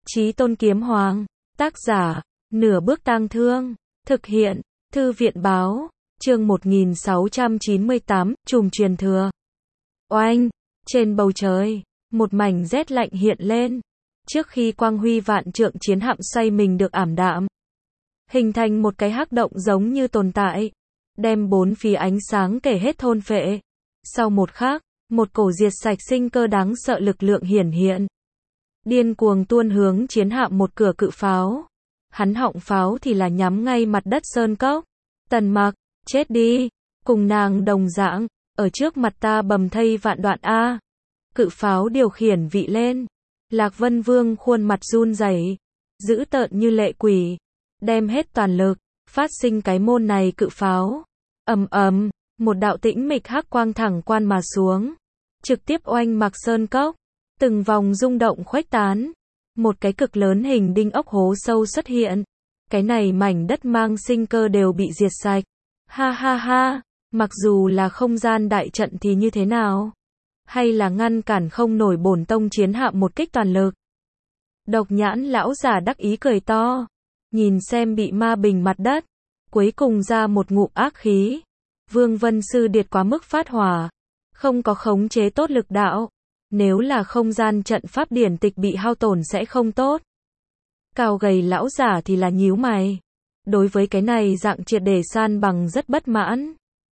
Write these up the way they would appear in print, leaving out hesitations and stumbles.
Chí Tôn Kiếm Hoàng, tác giả, Nửa Bước Tang Thương, thực hiện, Thư viện Báo, chương 1698, Trùm Truyền Thừa. Oanh, trên bầu trời, một mảnh rét lạnh hiện lên, trước khi quang huy vạn trượng chiến hạm xoay mình được ảm đạm, hình thành một cái hắc động giống như tồn tại, đem bốn phía ánh sáng kể hết thôn phệ. Sau một khắc, một cổ diệt sạch sinh cơ đáng sợ lực lượng hiển hiện, điên cuồng tuôn hướng chiến hạm một cửa cự pháo. Hắn họng pháo thì là nhắm ngay mặt đất sơn cốc. Tần Mặc, chết đi, cùng nàng đồng dạng, ở trước mặt ta bầm thây vạn đoạn a. Cự pháo điều khiển vị lên. Lạc Vân Vương khuôn mặt run rẩy, dữ tợn như lệ quỷ, đem hết toàn lực, phát sinh cái môn này cự pháo. Ầm ầm, một đạo tĩnh mịch hắc quang thẳng quan mà xuống, trực tiếp oanh mặc sơn cốc, từng vòng rung động khuếch tán. Một cái cực lớn hình đinh ốc hố sâu xuất hiện. Cái này mảnh đất mang sinh cơ đều bị diệt sạch. Ha ha ha, mặc dù là không gian đại trận thì như thế nào? Hay là ngăn cản không nổi bổn tông chiến hạm một kích toàn lực? Độc Nhãn lão giả đắc ý cười to, nhìn xem bị ma bình mặt đất, cuối cùng ra một ngụm ác khí. Vương Vân Sư Điệt quá mức phát hỏa, không có khống chế tốt lực đạo. Nếu là không gian trận pháp điển tịch bị hao tổn sẽ không tốt. Cao gầy lão giả thì là nhíu mày. Đối với cái này dạng triệt để san bằng rất bất mãn.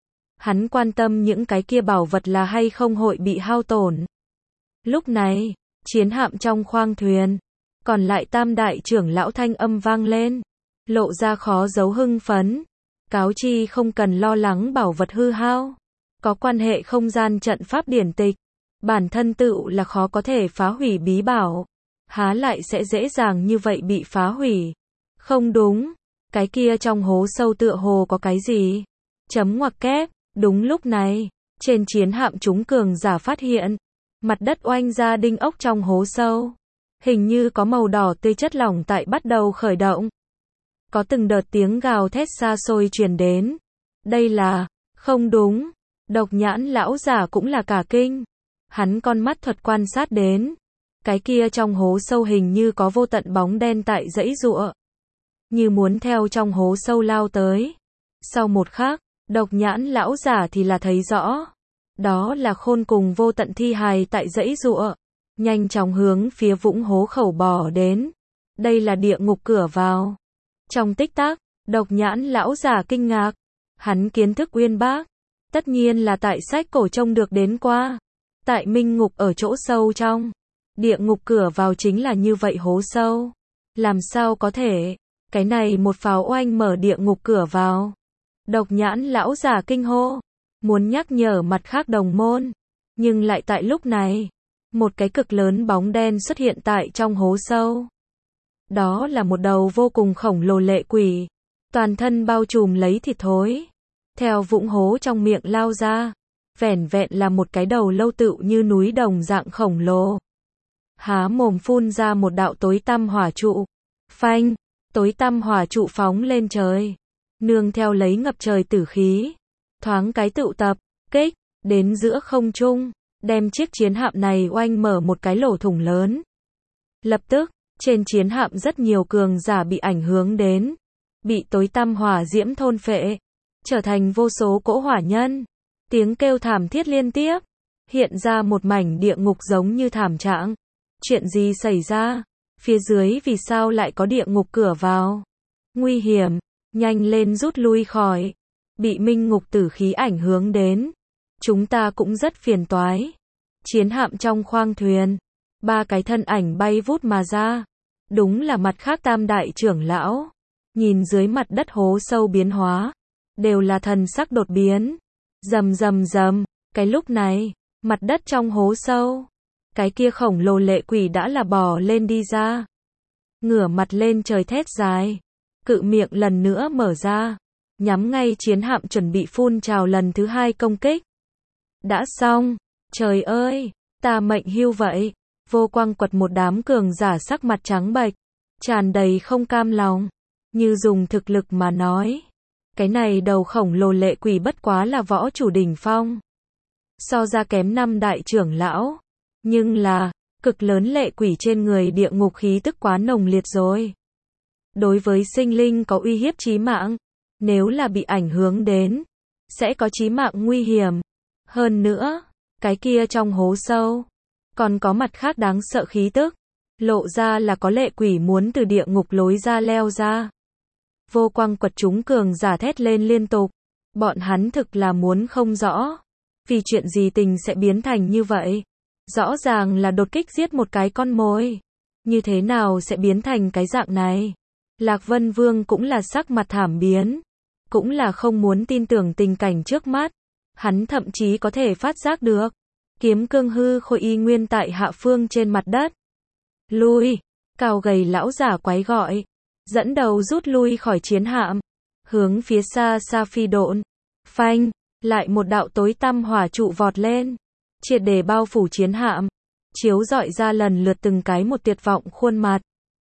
Hắn quan tâm những cái kia bảo vật là hay không hội bị hao tổn. Lúc này, chiến hạm trong khoang thuyền, còn lại tam đại trưởng lão thanh âm vang lên, lộ ra khó giấu hưng phấn. Cáo chi không cần lo lắng bảo vật hư hao. Có quan hệ không gian trận pháp điển tịch. Bản thân tựu là khó có thể phá hủy bí bảo, há lại sẽ dễ dàng như vậy bị phá hủy. Không đúng, cái kia trong hố sâu tựa hồ có cái gì. Chấm ngoặc kép, đúng lúc này, trên chiến hạm chúng cường giả phát hiện, mặt đất oanh ra đinh ốc trong hố sâu. Hình như có màu đỏ tươi chất lỏng tại bắt đầu khởi động. Có từng đợt tiếng gào thét xa xôi truyền đến. Đây là, không đúng, Độc Nhãn lão giả cũng là cả kinh. Hắn con mắt thuật quan sát đến, cái kia trong hố sâu hình như có vô tận bóng đen tại giãy giụa, như muốn theo trong hố sâu lao tới. Sau một khắc, Độc Nhãn lão giả thì là thấy rõ, đó là khôn cùng vô tận thi hài tại giãy giụa, nhanh chóng hướng phía vũng hố khẩu bò đến. Đây là địa ngục cửa vào. Trong tích tắc, Độc Nhãn lão giả kinh ngạc, hắn kiến thức uyên bác, tất nhiên là tại sách cổ trông được đến qua. Tại minh ngục ở chỗ sâu trong, địa ngục cửa vào chính là như vậy hố sâu. Làm sao có thể, cái này một pháo oanh mở địa ngục cửa vào. Độc Nhãn lão giả kinh hô, muốn nhắc nhở mặt khác đồng môn, nhưng lại tại lúc này, một cái cực lớn bóng đen xuất hiện tại trong hố sâu. Đó là một đầu vô cùng khổng lồ lệ quỷ, toàn thân bao trùm lấy thịt thối, theo vũng hố trong miệng lao ra. Vẻn vẹn là một cái đầu lâu tựu như núi đồng dạng khổng lồ. Há mồm phun ra một đạo tối tăm hỏa trụ. Phanh, tối tăm hỏa trụ phóng lên trời. Nương theo lấy ngập trời tử khí. Thoáng cái tựu tập, kích, đến giữa không trung. Đem chiếc chiến hạm này oanh mở một cái lỗ thủng lớn. Lập tức, trên chiến hạm rất nhiều cường giả bị ảnh hưởng đến. Bị tối tăm hỏa diễm thôn phệ. Trở thành vô số cỗ hỏa nhân. Tiếng kêu thảm thiết liên tiếp, hiện ra một mảnh địa ngục giống như thảm trạng. Chuyện gì xảy ra? Phía dưới vì sao lại có địa ngục cửa vào? Nguy hiểm, nhanh lên rút lui khỏi. Bị minh ngục tử khí ảnh hưởng đến. Chúng ta cũng rất phiền toái. Chiến hạm trong khoang thuyền, ba cái thân ảnh bay vút mà ra. Đúng là mặt khác tam đại trưởng lão. Nhìn dưới mặt đất hố sâu biến hóa, đều là thần sắc đột biến. Rầm rầm rầm, cái lúc này, mặt đất trong hố sâu, cái kia khổng lồ lệ quỷ đã là bò lên đi ra. Ngửa mặt lên trời thét dài, cự miệng lần nữa mở ra, nhắm ngay chiến hạm chuẩn bị phun trào lần thứ hai công kích. Đã xong, trời ơi, ta mệnh hưu vậy. Vô Quang quật một đám cường giả sắc mặt trắng bệch, tràn đầy không cam lòng, như dùng thực lực mà nói. Cái này đầu khổng lồ lệ quỷ bất quá là võ chủ đỉnh phong. So ra kém năm đại trưởng lão. Nhưng là, Cực lớn lệ quỷ trên người địa ngục khí tức quá nồng liệt rồi. Đối với sinh linh có uy hiếp chí mạng, nếu là bị ảnh hưởng đến, sẽ có chí mạng nguy hiểm. Hơn nữa, cái kia trong hố sâu, còn có mặt khác đáng sợ khí tức, lộ ra là có lệ quỷ muốn từ địa ngục lối ra leo ra. Vô Quang Quật chúng cường giả thét lên liên tục, bọn hắn thực là muốn không rõ, vì chuyện gì tình sẽ biến thành như vậy. Rõ ràng là đột kích giết một cái con mồi, như thế nào sẽ biến thành cái dạng này? Lạc Vân Vương cũng là sắc mặt thảm biến, cũng là không muốn tin tưởng tình cảnh trước mắt. Hắn thậm chí có thể phát giác được, kiếm cương hư khôi y nguyên tại hạ phương trên mặt đất. Lui, cao gầy lão giả quái gọi, dẫn đầu rút lui khỏi chiến hạm, hướng phía xa xa phi độn. Phanh, lại một đạo tối tăm hỏa trụ vọt lên, triệt để bao phủ chiến hạm, chiếu rọi ra lần lượt từng cái một tuyệt vọng khuôn mặt.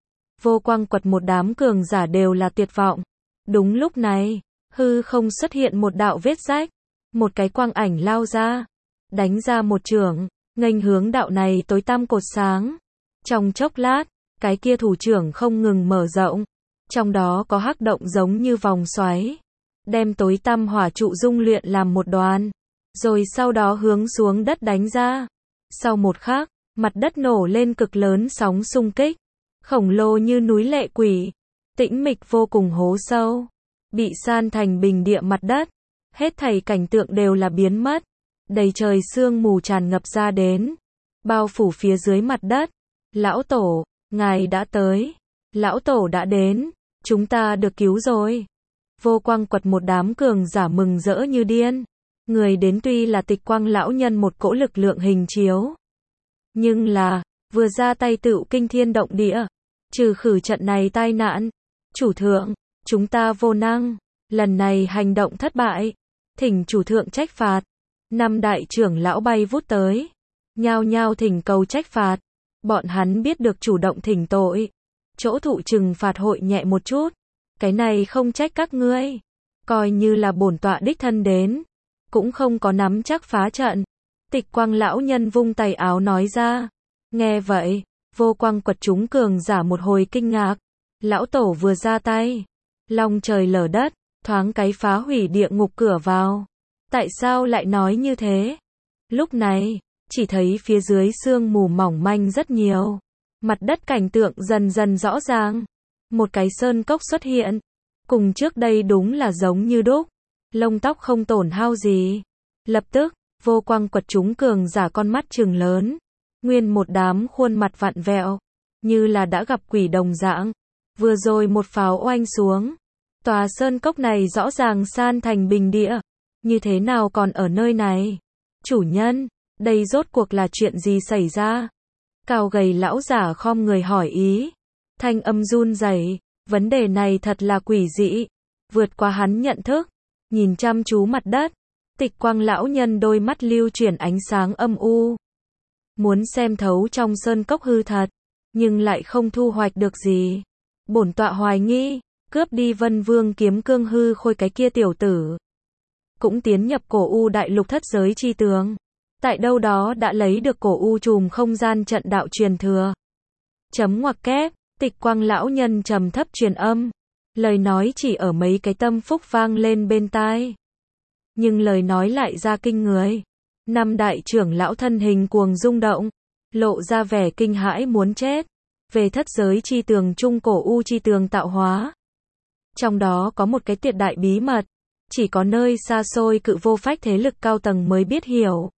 Vô Quang Quật một đám cường giả đều là tuyệt vọng. Đúng lúc này, hư không xuất hiện một đạo vết rách, một cái quang ảnh lao ra, đánh ra một chưởng, nghênh hướng đạo này tối tăm cột sáng. Trong chốc lát, cái kia thủ trưởng không ngừng mở rộng, trong đó có hắc động giống như vòng xoáy, đem tối tăm hỏa trụ dung luyện làm một đoàn, rồi sau đó hướng xuống đất đánh ra. Sau một khắc, mặt đất nổ lên cực lớn sóng xung kích, khổng lồ như núi lệ quỷ, tĩnh mịch vô cùng hố sâu, bị san thành bình địa mặt đất, hết thảy cảnh tượng đều là biến mất, đầy trời sương mù tràn ngập ra đến, bao phủ phía dưới mặt đất. Lão Tổ, ngài đã tới, Lão Tổ đã đến, chúng ta được cứu rồi. Vô Quang Quật một đám cường giả mừng rỡ như điên, người đến tuy là Tịch Quang lão nhân một cỗ lực lượng hình chiếu, nhưng là, vừa ra tay tựu kinh thiên động địa, trừ khử trận này tai nạn. Chủ thượng, chúng ta vô năng, lần này hành động thất bại, thỉnh chủ thượng trách phạt. Năm đại trưởng lão bay vút tới, nhao nhao thỉnh cầu trách phạt. Bọn hắn biết được chủ động thỉnh tội, chỗ thụ trừng phạt hội nhẹ một chút, cái này không trách các ngươi, coi như là bổn tọa đích thân đến, cũng không có nắm chắc phá trận. Tịch Quang lão nhân vung tay áo nói ra. Nghe vậy, Vô Quang Quật chúng cường giả một hồi kinh ngạc. Lão Tổ vừa ra tay, long trời lở đất, thoáng cái phá hủy địa ngục cửa vào. Tại sao lại nói như thế? Lúc này, chỉ thấy phía dưới sương mù mỏng manh rất nhiều, mặt đất cảnh tượng dần dần rõ ràng. Một cái sơn cốc xuất hiện, cùng trước đây đúng là giống như đúc, lông tóc không tổn hao gì. Lập tức, Vô Quang Quật chúng cường giả con mắt trừng lớn, nguyên một đám khuôn mặt vặn vẹo, như là đã gặp quỷ đồng dạng. Vừa rồi một pháo oanh xuống, tòa sơn cốc này rõ ràng san thành bình địa, như thế nào còn ở nơi này? Chủ nhân, đây rốt cuộc là chuyện gì xảy ra? Cao gầy lão giả khom người hỏi ý, thanh âm run rẩy, vấn đề này thật là quỷ dị, vượt qua hắn nhận thức. Nhìn chăm chú mặt đất, Tịch Quang lão nhân đôi mắt lưu chuyển ánh sáng âm u, muốn xem thấu trong sơn cốc hư thật, nhưng lại không thu hoạch được gì. Bổn tọa hoài nghi, cướp đi Vân Vương kiếm cương hư khôi cái kia tiểu tử, cũng tiến nhập cổ u đại lục thất giới chi tường, tại đâu đó đã lấy được cổ u chùm không gian trận đạo truyền thừa. Chấm ngoặc kép, Tịch Quang lão nhân trầm thấp truyền âm, lời nói chỉ ở mấy cái tâm phúc vang lên bên tai, nhưng lời nói lại ra kinh người. Năm đại trưởng lão thân hình cuồng rung động, lộ ra vẻ kinh hãi muốn chết, về thất giới chi tường trung cổ u chi tường tạo hóa. Trong đó có một cái tuyệt đại bí mật, chỉ có nơi xa xôi cự vô phách thế lực cao tầng mới biết hiểu.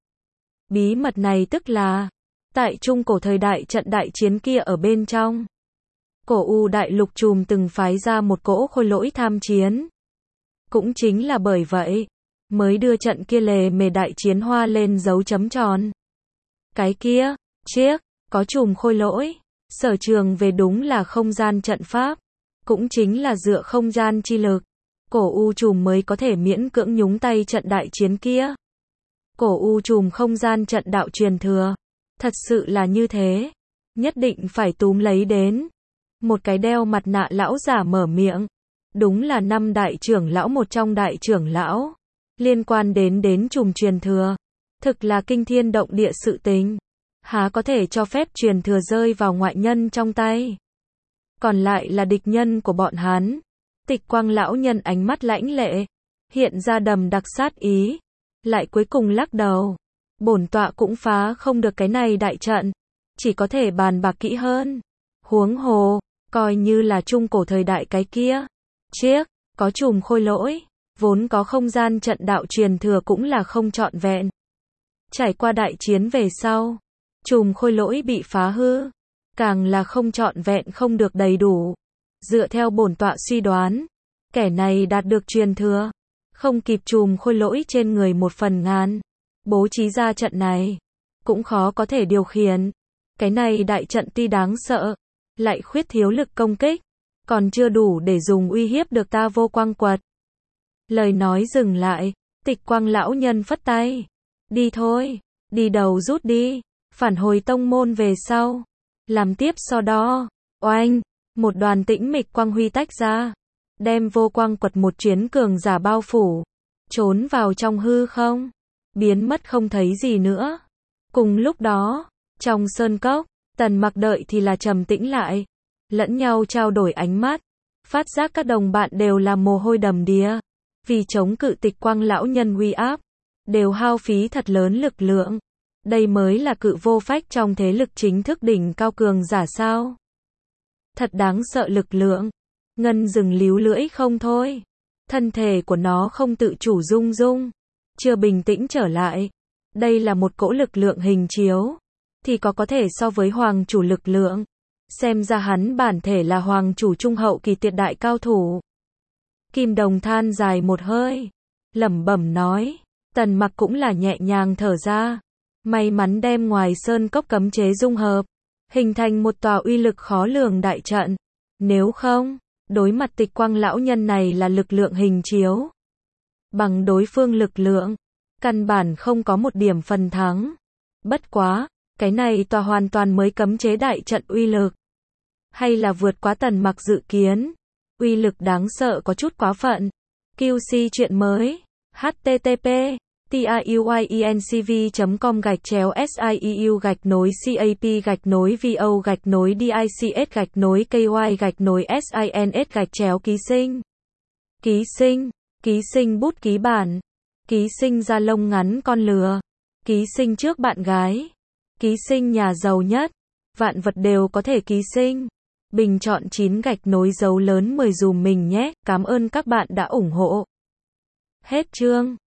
Bí mật này tức là, tại trung cổ thời đại trận đại chiến kia ở bên trong, cổ u đại lục chùm từng phái ra một cỗ khôi lỗi tham chiến. Cũng chính là bởi vậy, mới đưa trận kia lề mề đại chiến hoa lên dấu chấm tròn. Cái kia, chiếc, có chùm khôi lỗi, sở trường về đúng là không gian trận pháp, cũng chính là dựa không gian chi lực, cổ u chùm mới có thể miễn cưỡng nhúng tay trận đại chiến kia. Cổ u chùm không gian trận đạo truyền thừa, thật sự là như thế, nhất định phải túm lấy đến. Một cái đeo mặt nạ lão giả mở miệng, đúng là năm đại trưởng lão một trong đại trưởng lão, liên quan đến chùm truyền thừa, thực là kinh thiên động địa sự tình. há có thể cho phép truyền thừa rơi vào ngoại nhân trong tay. Còn lại là địch nhân của bọn hắn. Tịch Quang lão nhân ánh mắt lãnh lệ, hiện ra đầm đặc sát ý, lại cuối cùng lắc đầu. Bổn tọa cũng phá không được cái này đại trận, chỉ có thể bàn bạc kỹ hơn. Huống hồ, coi như là trung cổ thời đại cái kia, chiếc, có chùm khôi lỗi, vốn có không gian trận đạo truyền thừa cũng là không trọn vẹn. Trải qua đại chiến về sau, chùm khôi lỗi bị phá hư, càng là không trọn vẹn không được đầy đủ. Dựa theo bổn tọa suy đoán, kẻ này đạt được truyền thừa, không kịp chùm khôi lỗi trên người 1/1000. Bố trí ra trận này, cũng khó có thể điều khiển. Cái này đại trận tuy đáng sợ, lại khuyết thiếu lực công kích, còn chưa đủ để dùng uy hiếp được ta Vô Quang Quật. Lời nói dừng lại, Tịch Quang lão nhân phất tay. Đi thôi, đi đầu rút đi, phản hồi tông môn về sau. Làm tiếp so đo, oanh, một đoàn tĩnh mịch quang huy tách ra, đem Vô Quang Quật một chuyến cường giả bao phủ, trốn vào trong hư không, biến mất không thấy gì nữa. Cùng lúc đó, trong sơn cốc, Tần Mặc đợi thì là trầm tĩnh lại, lẫn nhau trao đổi ánh mắt, phát giác các đồng bạn đều là mồ hôi đầm đìa, vì chống cự Tịch Quang lão nhân uy áp, đều hao phí thật lớn lực lượng. Đây mới là cự vô phách trong thế lực chính thức đỉnh cao cường giả sao? Thật đáng sợ lực lượng. Ngân dừng líu lưỡi không thôi. Thân thể của nó không tự chủ rung rung, chưa bình tĩnh trở lại. Đây là một cỗ lực lượng hình chiếu, thì có thể so với hoàng chủ lực lượng. Xem ra hắn bản thể là hoàng chủ trung hậu kỳ tuyệt đại cao thủ. Kim Đồng than dài một hơi, lẩm bẩm nói. Tần Mặc cũng là nhẹ nhàng thở ra. May mắn đem ngoài sơn cốc cấm chế dung hợp, hình thành một tòa uy lực khó lường đại trận. Nếu không, đối mặt Tịch Quang lão nhân này là lực lượng hình chiếu. Bằng đối phương lực lượng, căn bản không có một điểm phần thắng. Bất quá, cái này tòa hoàn toàn mới cấm chế đại trận uy lực. Hay là vượt quá Tần Mặc dự kiến. Uy lực đáng sợ có chút quá phận. QC chuyện mới. http tiuyencv.com/vo/dics/kys/ký sinh, ký sinh bút ký bản, ký sinh da lông ngắn con lừa, ký sinh trước bạn gái, ký sinh nhà giàu nhất, vạn vật đều có thể ký sinh. Bình chọn 9 gạch nối dấu lớn 10 dùm mình nhé, cảm ơn các bạn đã ủng hộ. Hết chương.